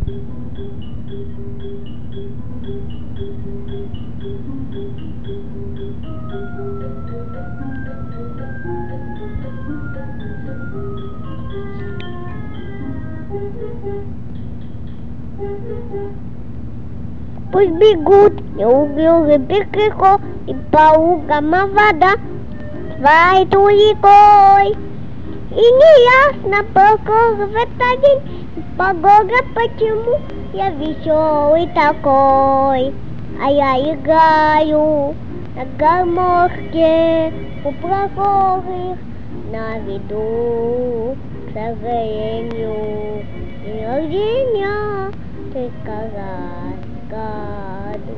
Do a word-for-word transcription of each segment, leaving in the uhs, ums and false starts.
Пусть бегут и углы перекрыхо, и по угам вода свою рекой. И неясно покой в этот день, погода, почему я веселый такой. А я играю на гармошке у прохожих на виду, к сожалению, день рождения только раз в году.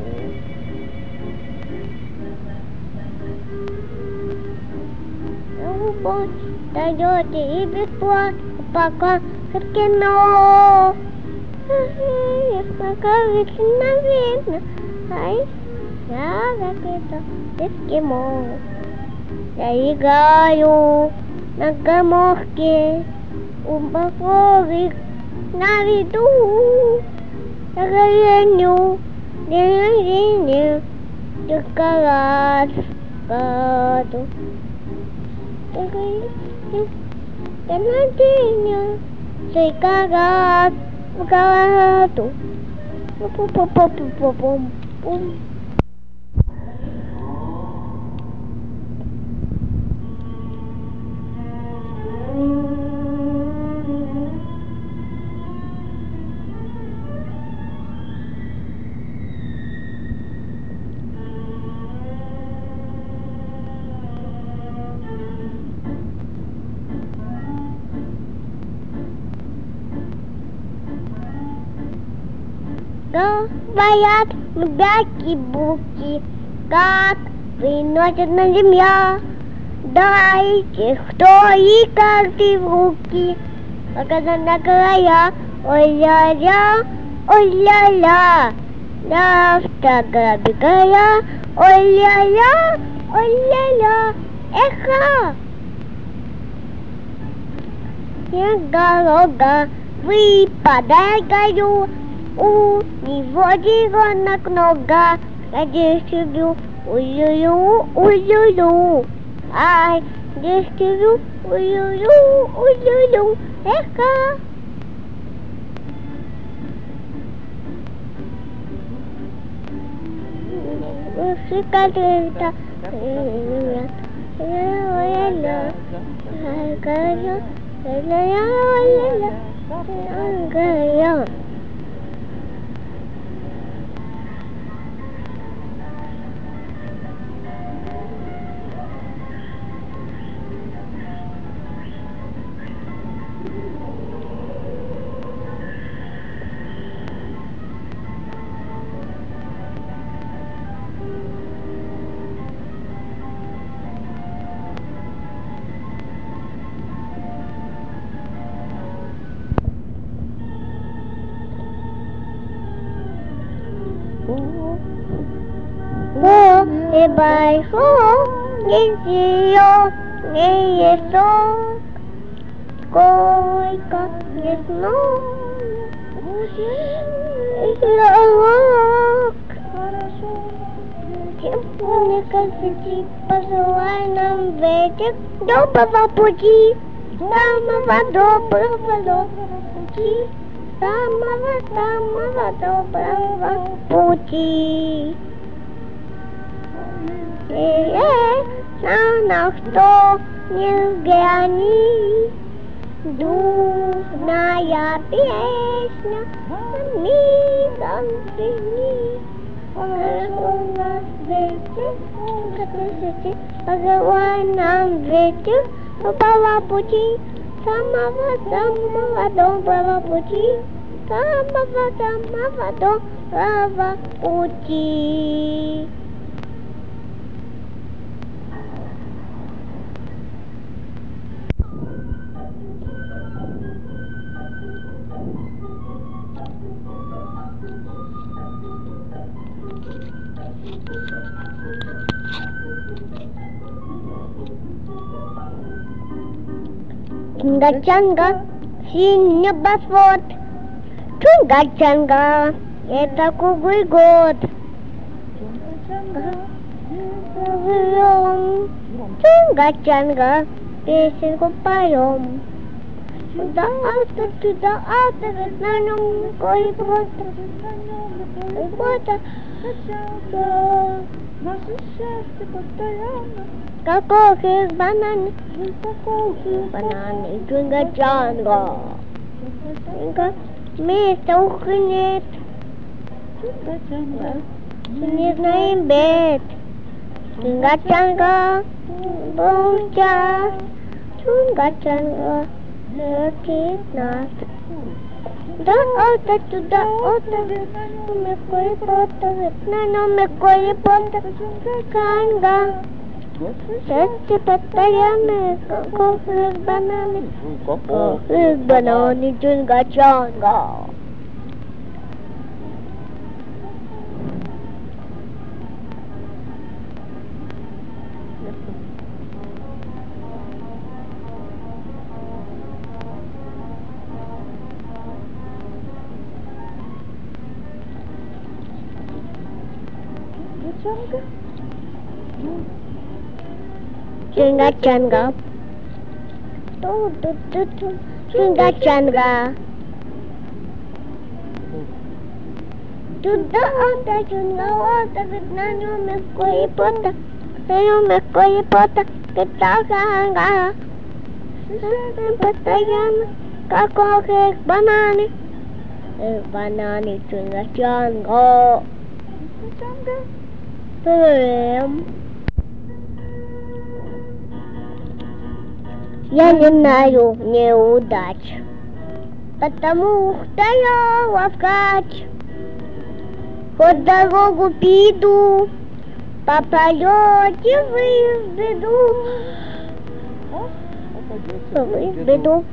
Любовь даете и бесплатно, пока в кино. Покажется, наверное, ай, я как это эскимо. Я играю на гармошке у прохожих на виду, к сожалению, день рождения только раз в году. День рождения только раз в году. Пу-пу-пу-пу-пу-пум-пум. Говорят мягкие-буки, как приносят на земля. Дайте, кто и каждый в руки, показа на края. Ой-ля-ля, ой-ля-ля, завтра грабикая. Ой-ля-ля, ой-ля-ля, эхо. И дорога выпадает гаю. У него деревянных нога, надежду, ую-ю, ую-ю, ай, надежду, ую-ю, ую-ю, эхо. Шикарно, ля-ля-ля, и большой ничего не есть, сколько не знаю, мне кажется, пожелай нам ветер доброго пути, самого доброго, доброго пути, самого, самого доброго пути. На что не взгляни, душная песня, мигом звени. Хорошо нас ветер, как высоте, пожелай нам ветер доброго пути, самого, самого доброго пути, самого, самого доброго пути. Чанга, синий небосвод, Чунга-чанга, это круглый год. Живем, чунга-чанга, песенку поем. Туда автор, туда автор, на нем кое просто, кое-то. Наше счастье постоянно. Каков из банан, бананы, чунга-чанга. Места ухо нет, не знаем бед. Чунга-чанга, был час, чунга-чанга, летит нас. Да, ота, туда, ота, мы кое-пота, на нем мы кое-пота, чунга-чанга. Счастье постоянное, каков из бананы, каков из бананы, чунга-чанга. Чунга-чанга. Ту-ту-ту-ту. Чунга-чанга. Туда ота, чунга, ота, на нем мы кое-пота, на нем мы кое-пота, чунга-чанга. Постоянно, каков их бананы, их бананы, чунга-чанга. Прям. Я не знаю неудач, потому что я ловкач. Хоть дорогу пиду, по полете вы в беду. Вы в беду.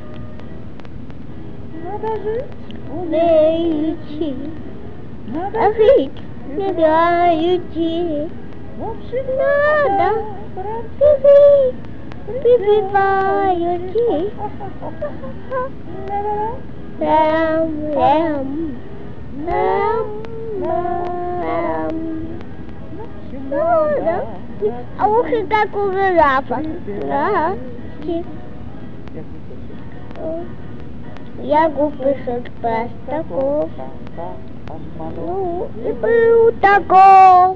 Надо жить, умеючи, надо жить, не играючи. В общем, Надо жить, прибиваючи. Рам, рам, рам, рам. Надо. А уши как у жирафа. Ага. Я губы простаков. Ну, и был таков.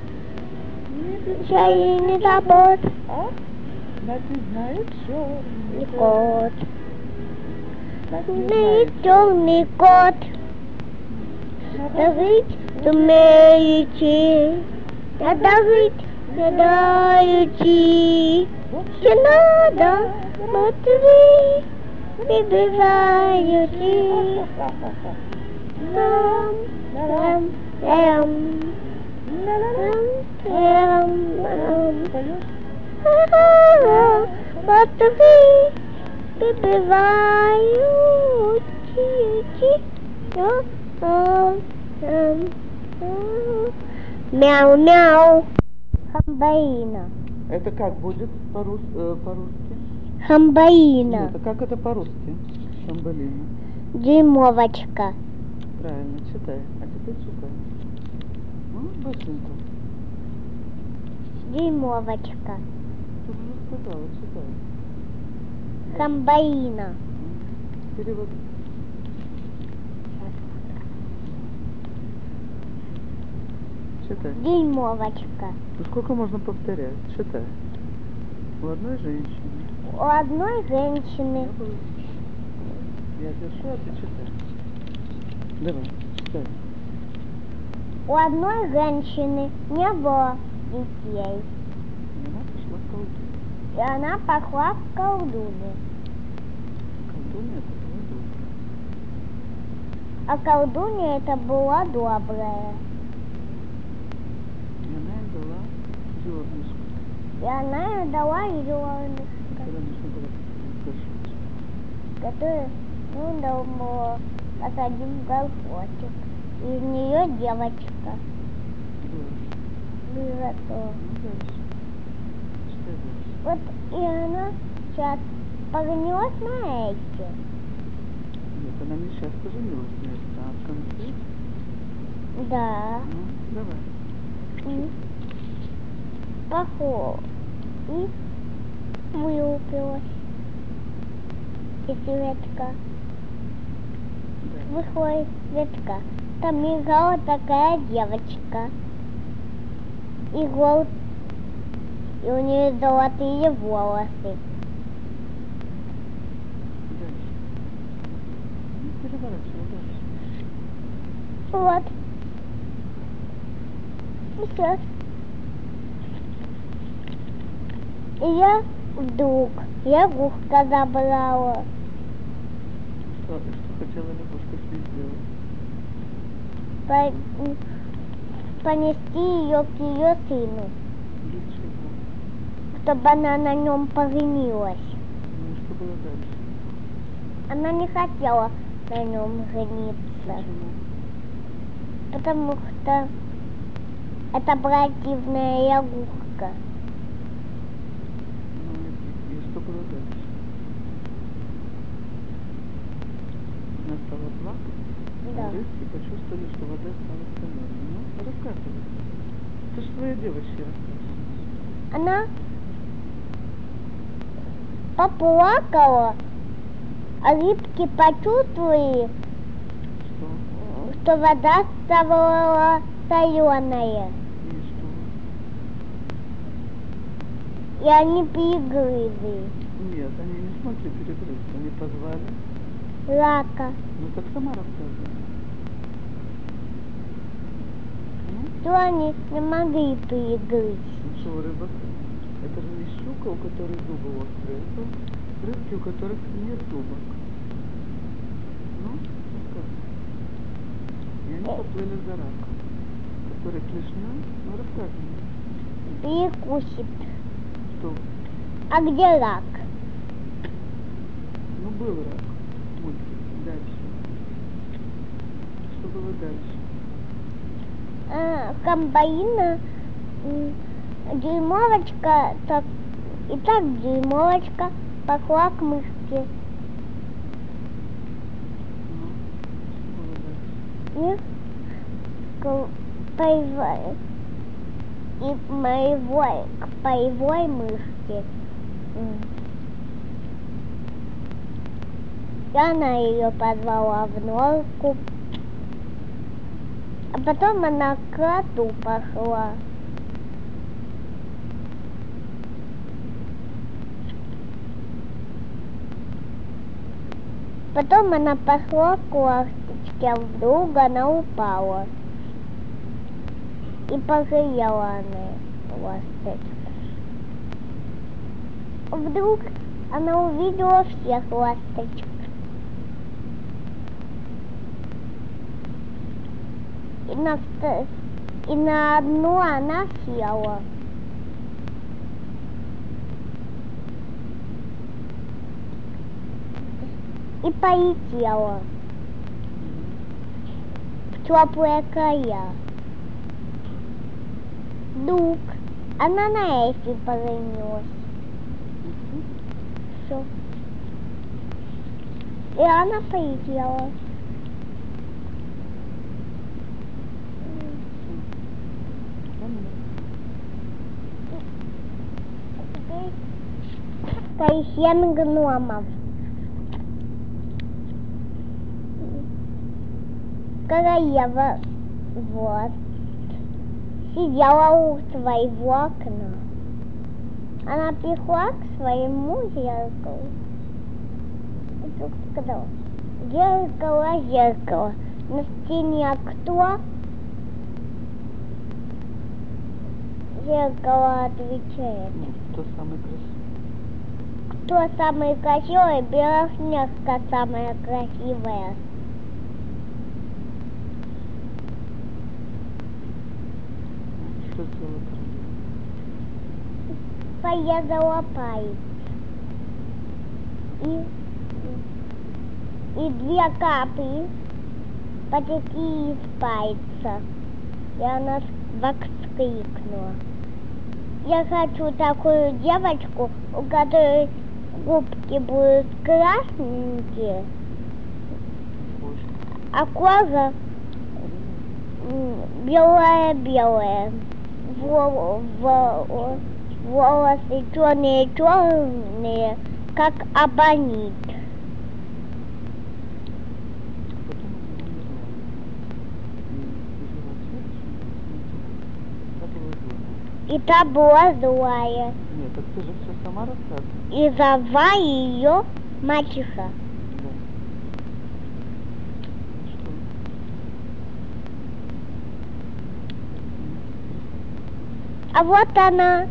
Чай не забот. Значит, знает все. И кот. Не черный кот. Жить умеючи. Надо жить, гадаючи. Не надо, смотри, прибиваючи. Рам, рам, рам, рам, рам, рам. Ага, смотри, прибиваючи. Мяу-мяу. Хамбаина. Это как будет по-рус- э, по-русски? Хамбаина. Это как это по-русски? Шамбалина. Дюймовочка. Правильно, читай. А теперь читай. Ну, быстренько. Дюймовочка. Ты уже сказала, читай. Хамбаина. Перевод. Читай. Дюймовочка. Ну сколько можно повторять? Читай. У одной женщины. У одной женщины. Я пишу, а ты читай. Давай, читай. У одной женщины не было детей. И она пошла в колдунью. И она пошла в колдунью. Колдунья это была добрая. А колдунья это была добрая. И она им дала зернышко. И она им дала зернышко, Которое нужно было высушить. которое нужно было посадить в горшочек. Из нее девочка. Да. Было то. Ну дальше. Читай дальше. Вот и она сейчас погнет на эти. Нет, она не сейчас поженилась вместе, а в конце. Да. Ну, давай. И поход. И вылупилась. И Светка. Да. Выходит Светка. Там играла такая девочка. И гол. И у нее золотые волосы. Дальше. Ну, переворачивай дальше. Вот. И все. И я вдруг лягушка забрала. Что, что хотела лягушка с ней сделать? По- понести ее к ее сыну, Для чего? чтобы она на нем поженилась. Ну, что было дальше? Она не хотела на нем жениться, Почему? потому что это противная лягушка. Ну, и, и что было дальше? Она стала плакать, Да. а рыбки почувствовали, что вода стала соленой. Ну, рассказывай. Это же твоя девочка рассказывает. Она поплакала, а рыбки почувствовали, Что? что вода стала соленая, И что? и они перегрызли Нет, они не смогли перегрызть. Они позвали. рака. Ну, так сама рассказывай. Ну, Что они не могли перегрызть. ну что, рыба, это же не щука, у которой зубы острые, это рыбки, у которых нет зубок. Ну, рассказывай. И они поплыли за раком, который клешнем, ну, рассказывай. Перекусит. Что? А где рак? Ну, был рак. Мультик. Дальше. Что было дальше? А, комбайна, м, дюймовочка, так, и так дюймовочка пошла к мышке. Ну, что было дальше? И к боевой, и к моей, к боевой мышке. М. И она ее позвала в норку. А потом она к коту пошла. Потом она пошла к ласточке, а вдруг она упала. И пожалела она ласточку. Вдруг она увидела всех ласточек. И на, вто- и на одну она села. И полетела в теплые края. Вдруг она на Эфи повернулась. Все. И она полетела. Теперь семь гномов. Королева вот сидела у своего окна. Она пришла к своему зеркалу. И вдруг сказала: зеркало, зеркало, на стене кто? Зеркало отвечает: Ну, кто самый красивый? кто самый красивый? Белоснежка самая красивая. Что сделала королева? Порезала палец. И, и две капли потекли из пальца. И она воскликнула: я хочу такую девочку, у которой губки будут красненькие, а кожа белая-белая. Вол, вол, волосы черные-черные, как абонит. И та была злая. Нет, так ты же все сама рассказываешь. И зова ее мачеха. Да. Что? А вот она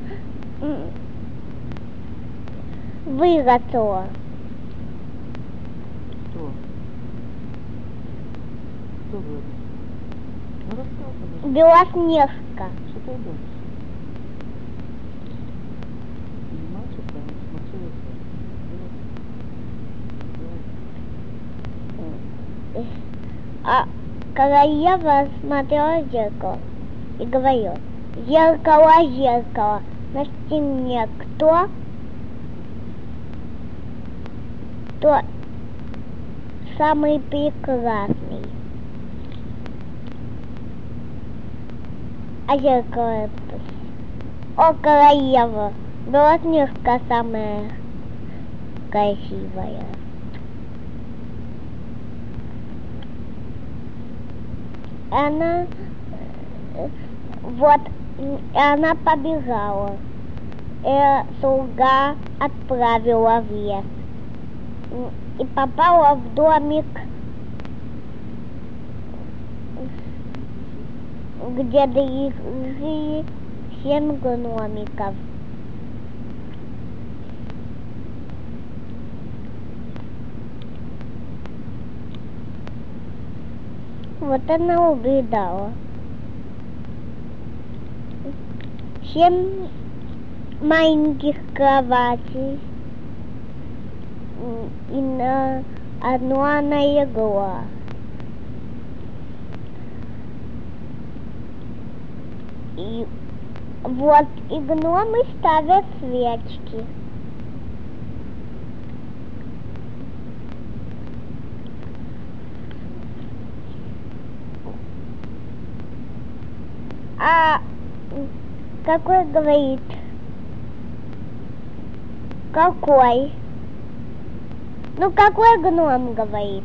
выросла. Кто? Кто вырос? Ну рассказывай. Белоснежка. Что ты идешь? Не мальчик, а смотри, А королева смотрела в зеркало и говорила: зеркало, зеркало, на стене кто? Кто самый прекрасный? А зеркало: о, королева, Белоснежка самая красивая. Она вот, и она побежала. И слуга отправила в лес. И попала в домик, где жили семь гномиков. Вот она увидала. Семь маленьких кроватей. И на одну она легла. И вот и гномы ставят свечки. А какой говорит? Какой? Ну какой гном говорит?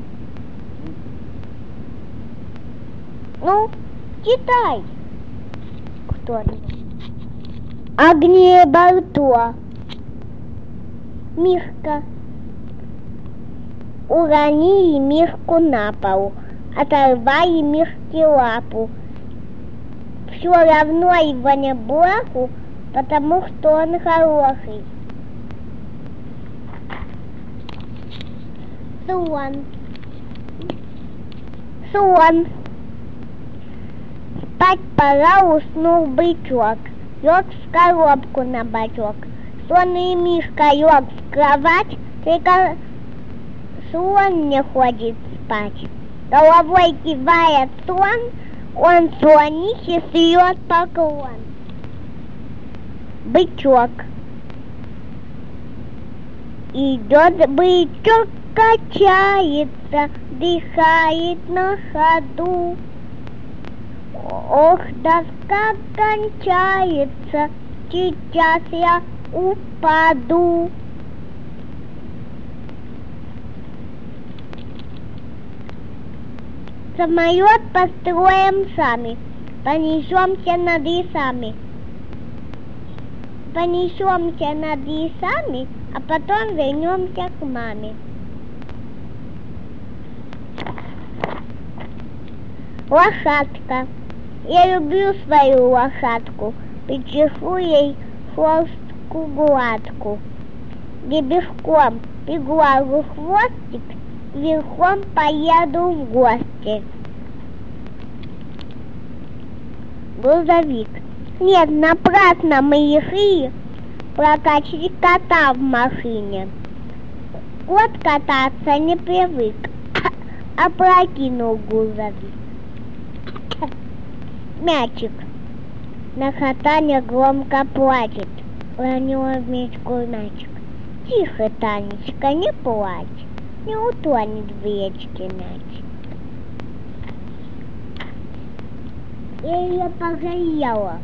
Ну, читай. Кто-нибудь. Огнеборто. Мишка. Урони Мишку на пол. Оторвай Мишке лапу. Все равно его не блаху, потому что он хороший. Слон. Слон. Спать пора, уснул бычок. Лег в коробку на бочок. Слон и Мишка лег в кровать, только слон не ходит спать. Головой кивает слон, он слонище сует поклон. Бычок. Идет бычок, качается, дыхает на ходу. Ох, доска кончается, сейчас я упаду. Самолет построим сами, понесемся над лесами. Понесемся над лесами, а потом вернемся к маме. Лошадка. Я люблю свою лошадку, причешу ей хвостку гладку. Гребешком приглажу хвостик, верхом поеду в гости. Грузовик. Нет, напрасно мы решили прокачать кота в машине. Кот кататься не привык, а прокинул грузовик. Мячик. На катание громко плачет. Уронила в мечку мячик. Тихо, Танечка, не плачь. Не утонет в речке мяч. Я ее пожалела.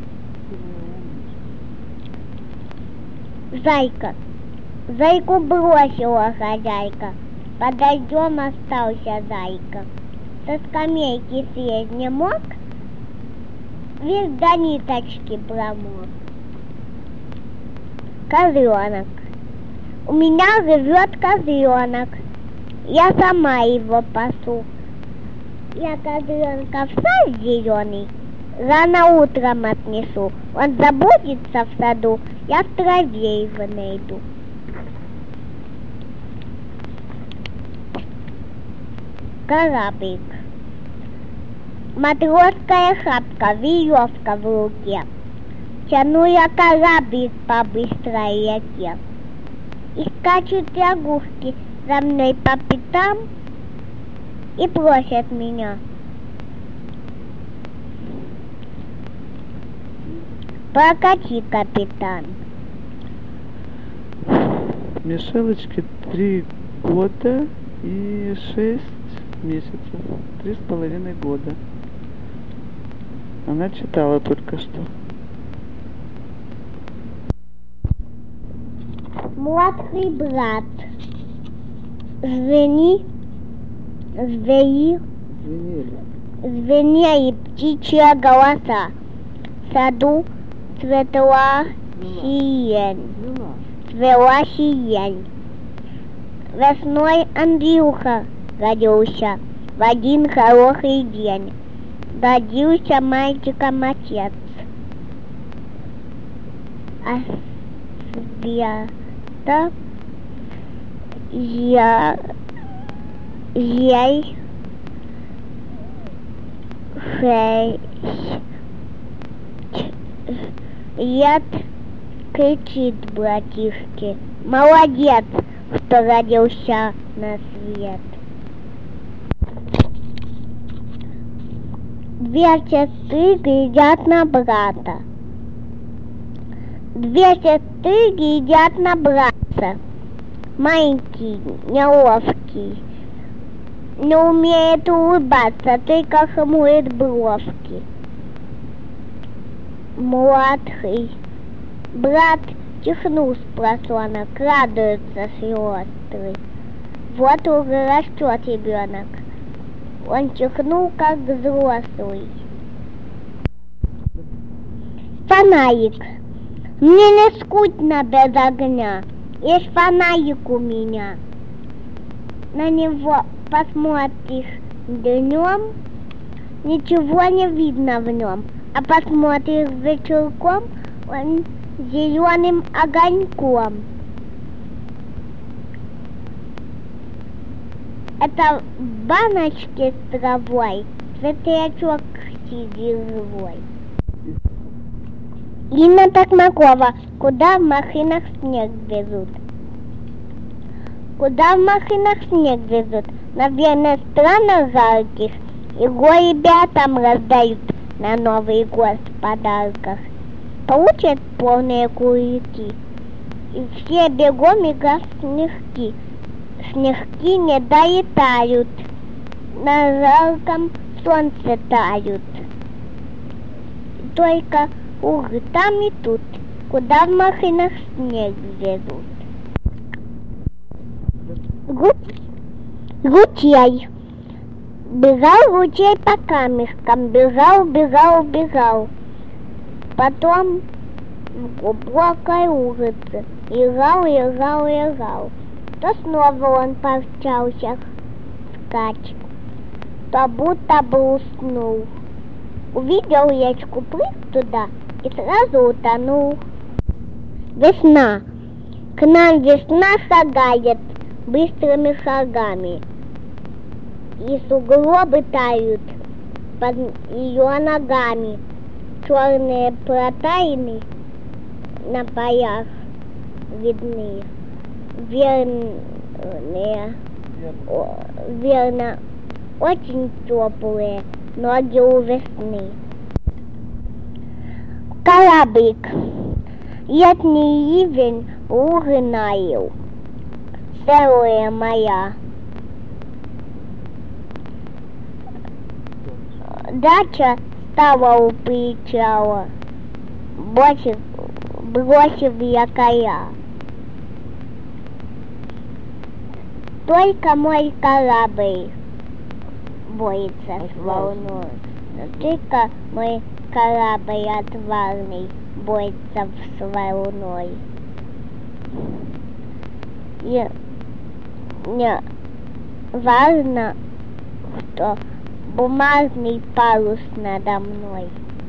Зайка. Зайку бросила хозяйка. Под дождем остался зайка. Со скамейки слезть не мог, весь до ниточки промок. Козленок. У меня живет козленок. Я сама его пасу. Я козленка в сад зеленый рано утром отнесу. Он заботится в саду, я в траве его найду. Кораблик. Матросская шапка, веревка в руке. Тяну я кораблик по быстрой реке. И скачут лягушки за мной по пятам и просят меня: прокати, капитан. Мишелочке три года и шесть месяцев. Три с половиной года. Она читала только что. Младший брат. Звени, звери, Звенели. звенели птичьи голоса. В саду цветла сирень, Звена. цвела сирень. Весной Андрюха родился в один хороший день. Родился мальчиком отец. А света я ей шесть лет, кричит братишке: молодец, что родился на свет. Две сестры глядят на брата. Две сестры глядят на брата. Маленький, неловкий, не умеет улыбаться, только хмурит бровки. Младший брат чихнул с просонок, радуется сестры. Вот уже растет ребенок. Он чихнул, как взрослый. Фонарик. Мне не скучно без огня. Есть фонарик у меня. На него посмотришь днем, ничего не видно в нем. А посмотришь вечерком, он зеленым огоньком. Это в баночке с травой светлячок сизый. Инна Токмакова. Куда в машинах снег везут? Куда в машинах снег везут? Наверное, в странах жарких. Его ребятам раздают на Новый год в подарках. Получат полные кулики. И все бегом играют в снежки. Снежки не долетают. На жарком солнце тают. Только ух, там и тут, куда в машинах снег везут. Ручей. Бежал ручей по камешкам, бежал, бежал, бежал. Потом в глубокой улице лежал, лежал, лежал. То снова он помчался вскачь, то будто бы уснул. Увидел речку, прыг туда и сразу утонул. Весна. К нам весна шагает быстрыми шагами. И сугробы тают под ее ногами. Черные протайны на полях видны. Верные, о, верно, очень теплые ноги у весны. Кораблик. Летний ливень лужи наил. Целая моя. Дача стало у причала, бросив, бросив якоря. Только мой корабль борется с волной, но только мой корабль отважный борется с волной. И мне важно, что бумажный парус надо мной.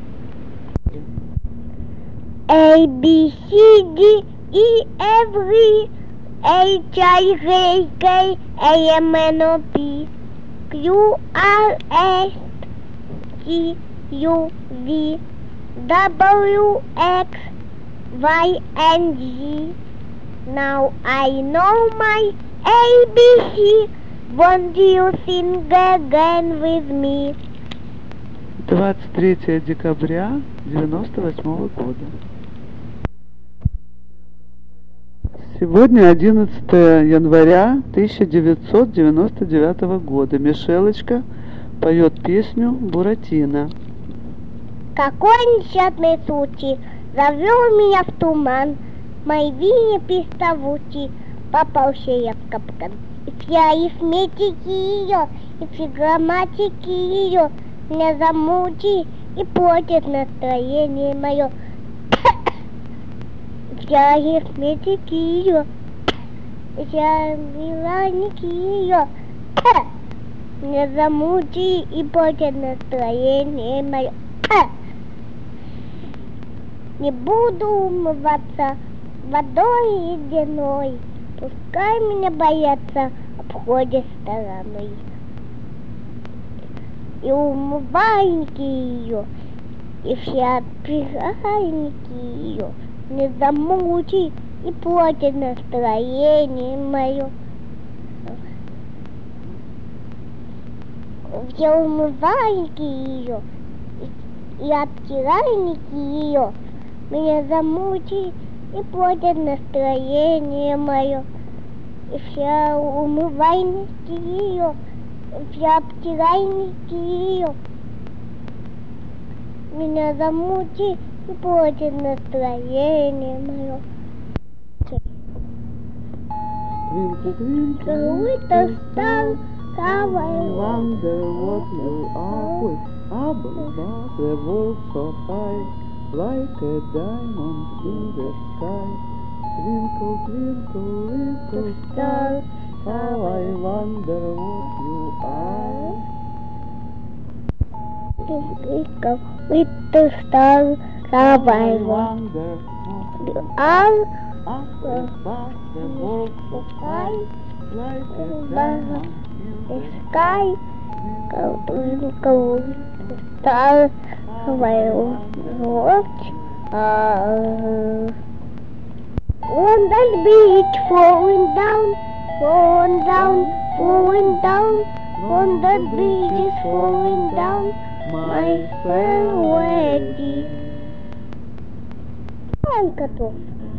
A, B, C, D, E, F, G, H, I, J, K, L, M, N, O, P, Q, R, S, T, U, V, W, X, Y, and Z. Now I know my A B C. Won't you sing again with me? двадцать третьего декабря девяносто восьмого года. Сегодня одиннадцатого января тысяча девятьсот девяносто девятого года. Мишелочка поет песню «Буратино». Какой несчастный случай завел меня в туман, мои вини приставучий, попался я в капкан. И все арифметики ее, и все грамматики ее меня замучили и портят настроение мое. Все арифметики ее, и все грамматики ее меня замучили и портят настроение мое. Не буду умываться водой ледяной, пускай меня боятся обходят стороной. И умывальники ее, и все отпиральники ее не замучи и портят настроение мое. Все умывальники ее и обтиральники ее меня замучили и портят настроение мое. И все умывальники ее, и все обтиральники ее меня замучили и портят настроение мое. Twinkle, twinkle, Little star, how I I wonder what you are with. Up above the world so high, like a diamond in the sky. Twinkle, twinkle, little star, how I wonder what you are. Twinkle, little star, how I wonder what you are. Up above the world so high, like a The diamond in the sky, go twinkle, little star, how I watch. Uh, on the beach, falling down, falling down, falling down. On the beach is falling down, my fair lady. Он готов.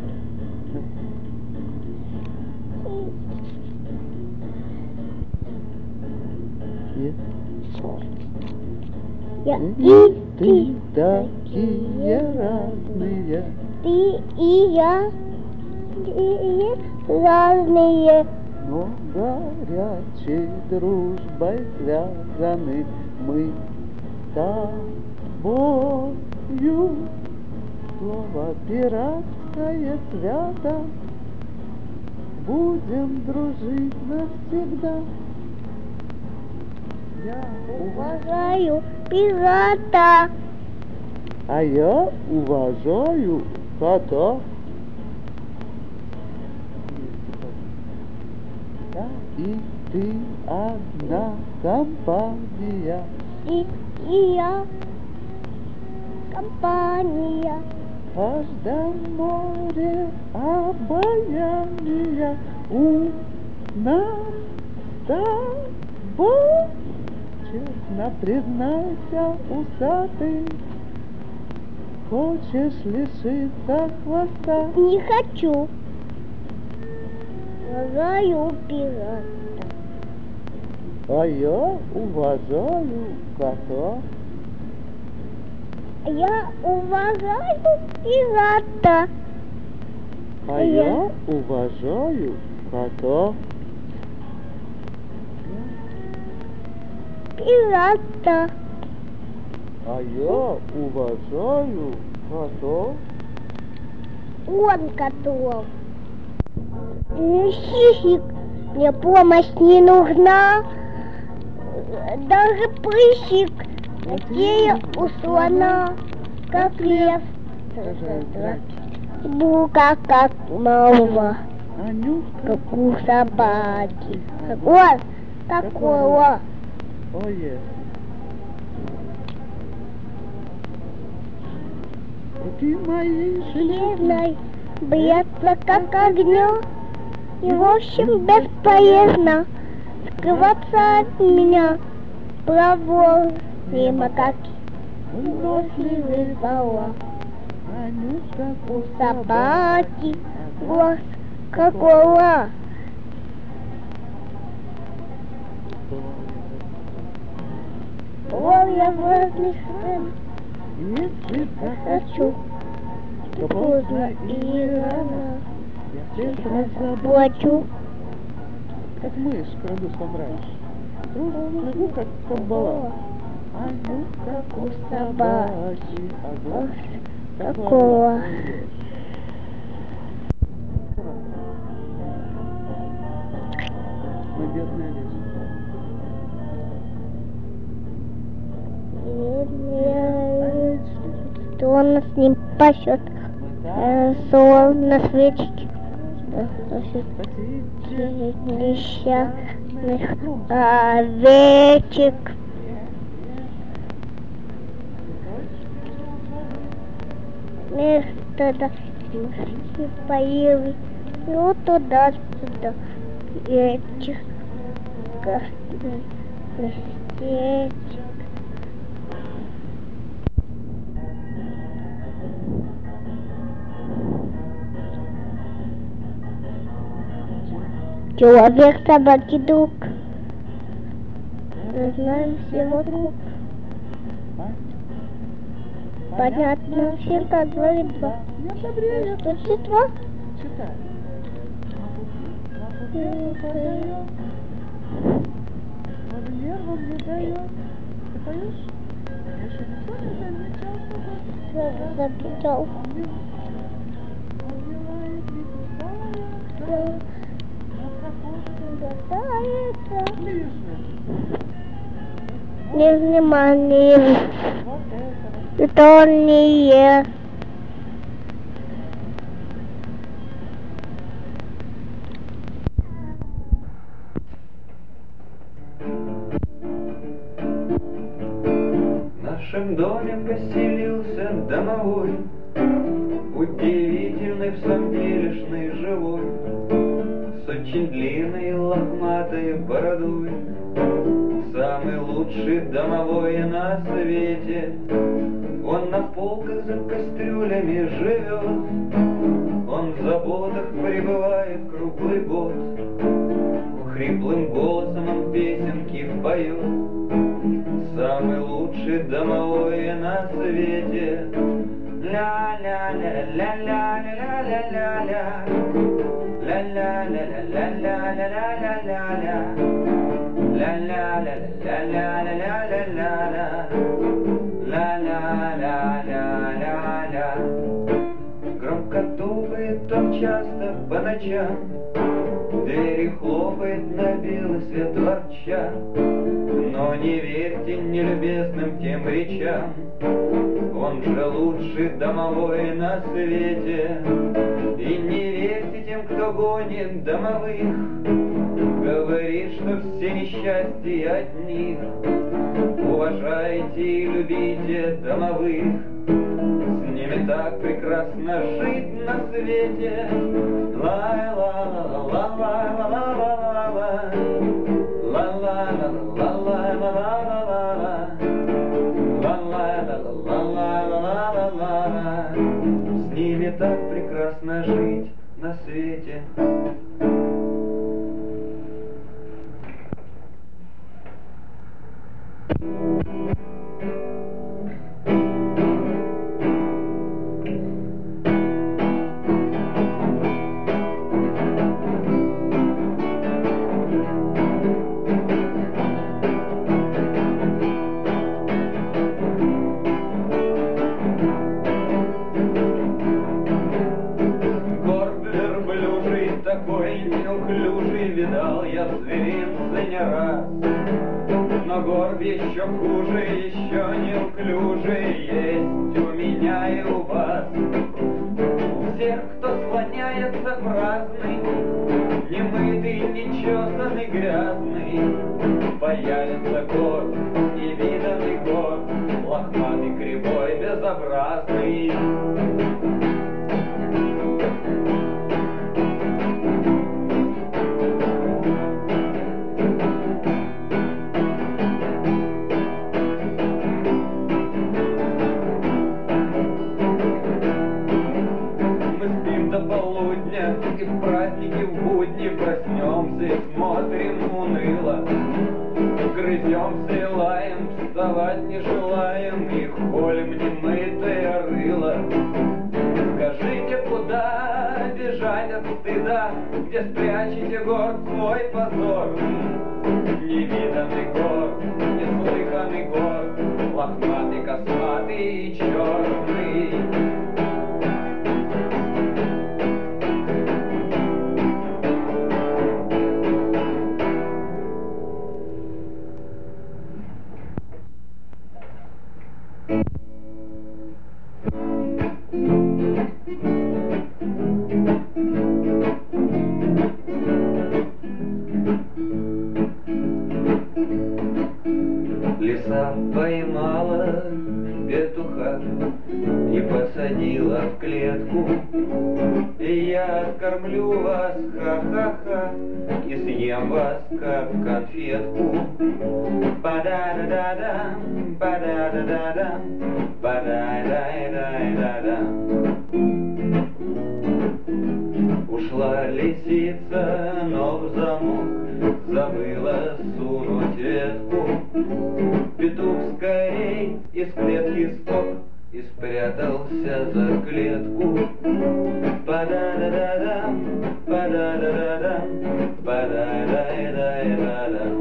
Я И ты такие разные, ты и я, и разные, но горячей дружбой связаны мы с тобою. Слово пиратское свято, будем дружить навсегда. Я уважаю пирата. А я уважаю кота. Я и ты одна компания. И, и я компания. В каждом море обаяния у нас с тобой. Честно признайся, усатый, хочешь лишиться хвоста? Не хочу. Уважаю пирата. А я уважаю кота. Я уважаю пирата. А Я- я уважаю кота. Пирата. А я уважаю кота. Он котов. Хихик, мне помощь не нужна. Даже прыщик такие у слона, как лев. Бука как мама, Анюшка. как у собаки. Вот такого. Ой. Руки мои Железной бьется как огнем. И в общем бесполезно скрываться от меня. Проворные макаки, выносливые слова. Анюшка. У собаки глаз какого. Плыл я в разных стран, Если хочу, то поздно и рано. я всех разобью. Плачу, Как мышь, краду собрать. Плыву, как камбала. Анюшка, у у собаки собаки, а глаз какого. Мы бедная лес. Что он с ним пасет? Сол на свечке. Несчастных овечек. Место да мышки поели. И вот туда-сюда. Этих красных листечек. Человек, собаки, друг. Мы знаем все вокруг. Понятно всем, как говорит два. Я добрее. Что читва? Читай. Он нервом не дает. Ты поешь? Я еще ничего не замечал, что Я запитал. он делает, не Да. кусает. Касается. Ближе. Не внимание. Вот это. Это он не ест. В нашем доме поселился домовой, удивительный, в самом делешный, живой, с очень длинной лохматой бородой. Самый лучший домовой на свете. Он на полках за кастрюлями живет, он в заботах пребывает круглый год. Хриплым голосом он песенки поет. Самый лучший домовой на свете. Ля-ля-ля-ля-ля-ля-ля-ля-ля. Ля-ля-ля-ля-ля-ля-ля-ля-ля. Ля-ля-ля-ля-ля-ля-ля-ля-ля. Ля-ля-ля-ля-ля-ля. Громко тупает он часто по ночам, двери хлопает на белый свет ворча. Но не верьте нелюбезным тем речам, он же лучший домовой на свете. И не верьте тем, кто гонит домовых, говорит, что все несчастья от них. Уважайте и любите домовых, с ними так прекрасно жить на свете. Ла-ла-ла-ла-ла-ла-ла-ла-ла. Ла-ла-ла-ла-ла-ла-ла-ла-ла. Ла-ла-ла-ла-ла-ла-ла-ла. С ними так прекрасно жить на свете. спор еще хуже, еще неуклюже есть у меня и у вас. У всех, кто склоняется праздный, немытый, нечесанный, грязный, появится год, невиданный год, лохматый, кривой, безобразный. И в праздники, в будни проснемся и смотрим уныло, грыземся и лаем, вставать не желаем и холим немытое рыло. Скажите, куда бежать от стыда, где спрячете горд свой позор? Невиданный горд, неслыханный горд, лохматый, косматый и черный. Лиса поймала петуха и посадила в клетку. И я откормлю вас, ха-ха-ха, и съем вас, как конфетку. Ба-да-да-да-дам, ба-да-да-да-дам, ба-да-да-да-да-дам. Ушла лисица, но в замок забыла сунуть ветку. Петух скорей из клетки скок и спрятался за клетку. Па-да-да-да-дам, па-да-да-да-дам, па-да-да-да-да-дам.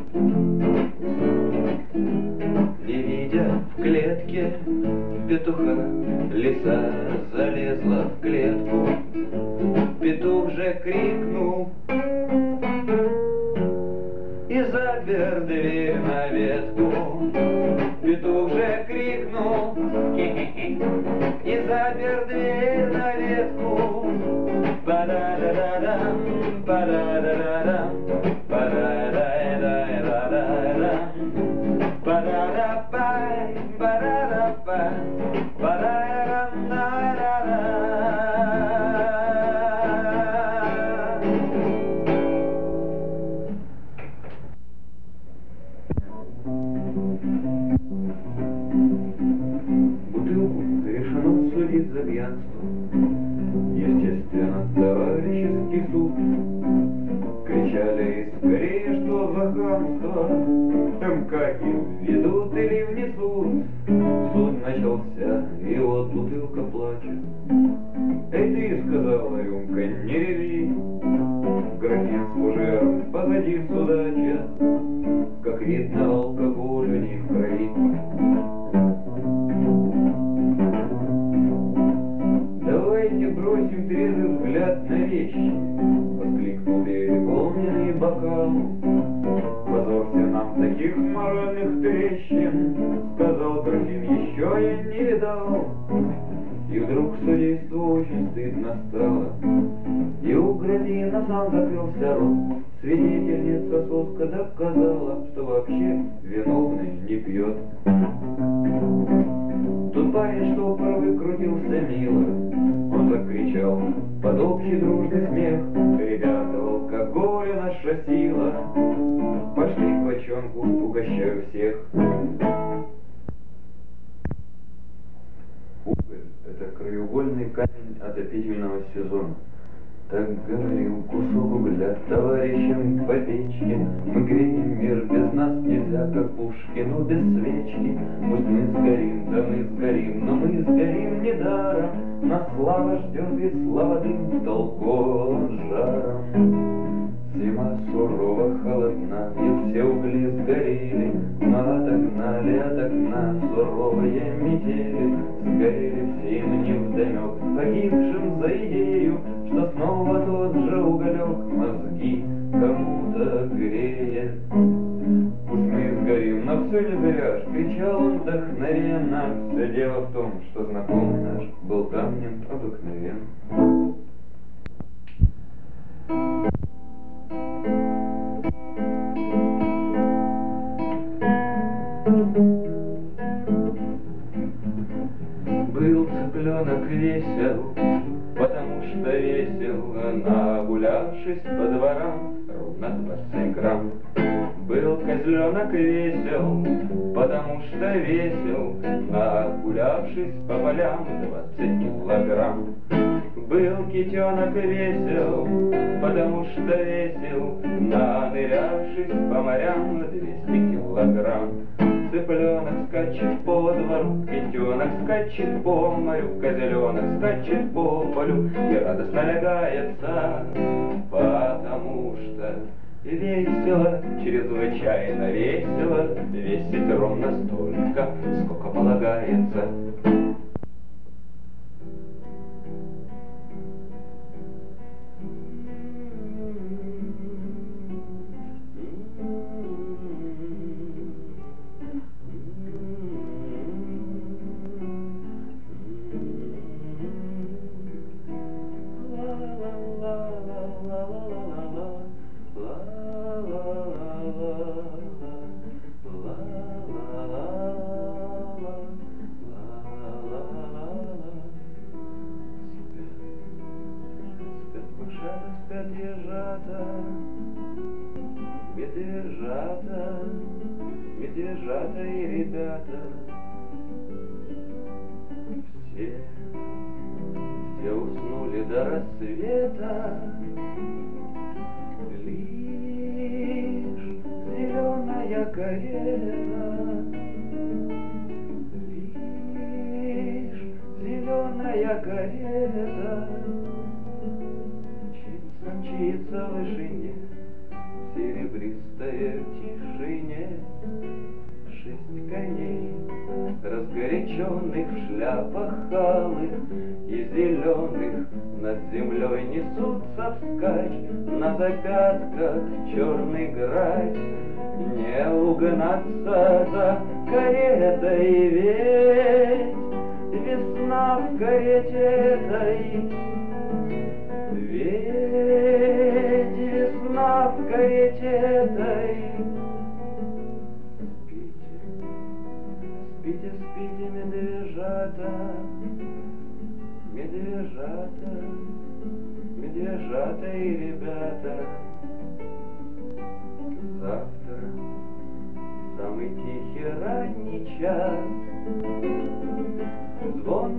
Не видя в клетке петуха, лиса залезла в клетку. Петух же крикнул и запер дверь на ветку. Петух же крикнул и запер дверь на ветку. Па-да-да-да-дам, па-да-да-да-дам, па-да-да-да-да-да-дам, па-да-да-пай, па-да-да-пай, па-да-да-да-да-да. За пьянство, естественно, товарищеский суд. Кричали скорее, что за хамство МКИ ведут или внесут. Суд начался, и вот бутылка плачет. Эй ты, сказала рюмка, не реви. Графин с фужером позади судача, как видно, алкоголю не в крови. Давайте бросим трезвый взгляд на вещи, воскликнул переполненный бокал. Позорься нам таких моральных трещин, сказал графин, еще я не видал. И вдруг судейству очень стыдно стало, и у графина сам закрылся рот. Свидетельница соска доказала, что вообще виновный не пьет. Тут парень штопор выкрутился мило, он закричал под общий дружный смех: ребята, алкоголя наша сила, пошли к бочонку, угощаю всех. Уголь — это краеугольный камень отопительного сезона. Так говорил кусок угля товарищам по печке. Мы греем мир, без нас нельзя, как Пушкину без свечки. Пусть мы сгорим, да мы сгорим, но мы сгорим недаром. Нас слава ждет, ведь слава дым толковым жаром. Зима сурова, холодна, и все угли сгорели, но отогнали от окна суровые метели. Сгорели все им невдомек, погибшим за идею, что снова тот же уголек мозги кому-то греет. Пусть мы сгорим, но все все ли зовешь? Кричал он вдохновенно. Все дело в том, что знакомый наш был камнем обыкновенным. Был цыпленок весел, потому что весел, нагулявшись по дворам ровно двадцать грамм. Был козленок весел, потому что весел, нагулявшись по полям двадцать килограмм. Был китенок весел, потому что весел, нанырявшись по морям двести килограмм. Цыпленок скачет по двору, китенок скачет по морю, козеленок скачет по полю и радостно лягается, потому что весело, чрезвычайно весело, весит ровно столько, сколько полагается. Медвежата, медвежата и ребята, все, все уснули до рассвета, лишь зеленая карета, лишь зеленая карета, мчится, мчится в вышине, серебристая тишине. Шесть коней, разгоряченных в шляпах алых и зеленых, над землей несутся вскачь, на запятках черный грач. Не угнаться за каретой, ведь весна в карете этой, ведь весна в карете этой. Спите, спите, спите, медвежата, медвежата, медвежата и ребята. Завтра самый тихий ранний час, звон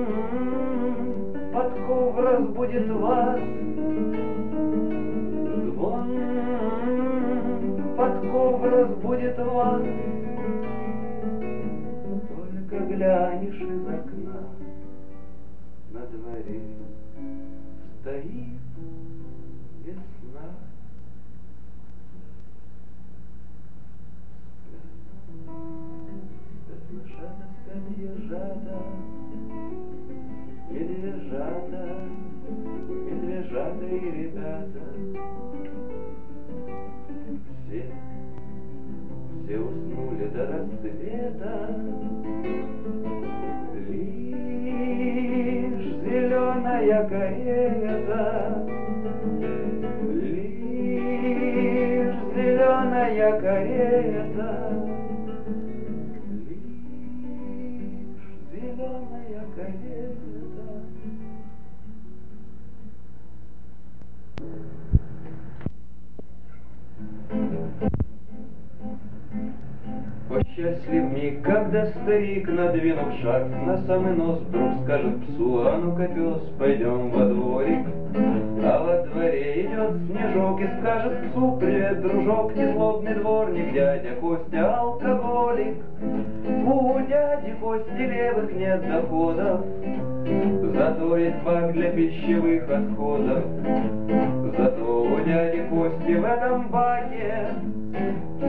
подков разбудит вас, звон подков разбудит вас. Только глянешь из окна, на дворе стоит весна. Спят лошада, спят ежата, медвежата, медвежата и ребята. Все, все уснули до рассвета, лишь зеленая карета, лишь зеленая карета, лишь зеленая карета. О, счастлив миг, когда старик, надвинув шарф на самый нос, вдруг скажет псу: а ну-ка, пес, пойдем во дворик. А во дворе идет Снежок и скажет псу: привет, дружок, незлобный дворник, дядя Костя алкоголик. У дяди Кости левых нет доходов, зато есть бак для пищевых отходов. Зато у дяди Кости в этом баке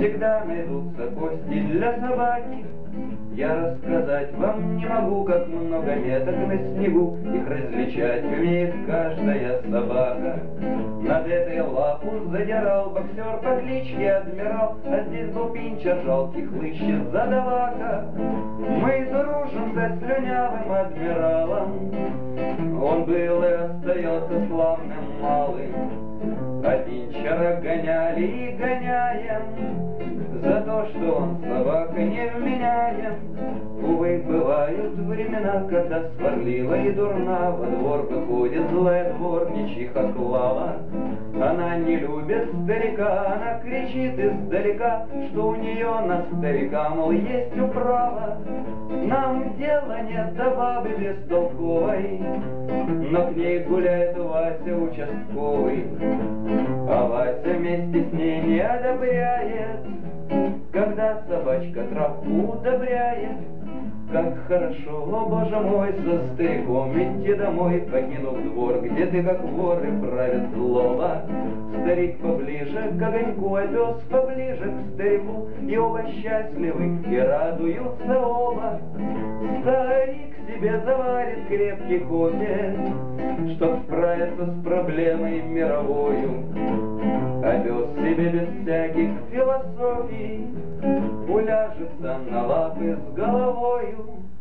всегда найдутся кости для собаки. Я рассказать вам не могу, как много меток на снегу, их различать умеет каждая собака. Над этой лапу задирал боксер по кличке Адмирал, а здесь был Пинчер, жалкий хлыщет задавака. Мы дружим со слюнявым адмиралом, он был и остается славным малым, а Пинчера гоняли и гоняем за то, что он собака невменяем. Увы, бывают времена, когда сварлива и дурна во двор выходит злая дворничиха Клава. Она не любит старика, она кричит издалека, что у нее на старика, мол, есть управа. Нам дела нет до бабы бестолковой, но к ней гуляет Вася участковый, а Вася вместе с ней не одобряет, когда собачка травку удобряет. Как хорошо, о боже мой, со стариком идти домой, покинув двор, где ты как вор и правит злоба. Старик поближе к огоньку, а пес поближе к старику, и оба счастливы, и радуются оба. Старик себе заварит крепкий кофе, чтоб справиться с проблемой мировою, а пес себе без всяких философий уляжется на лапы с головою.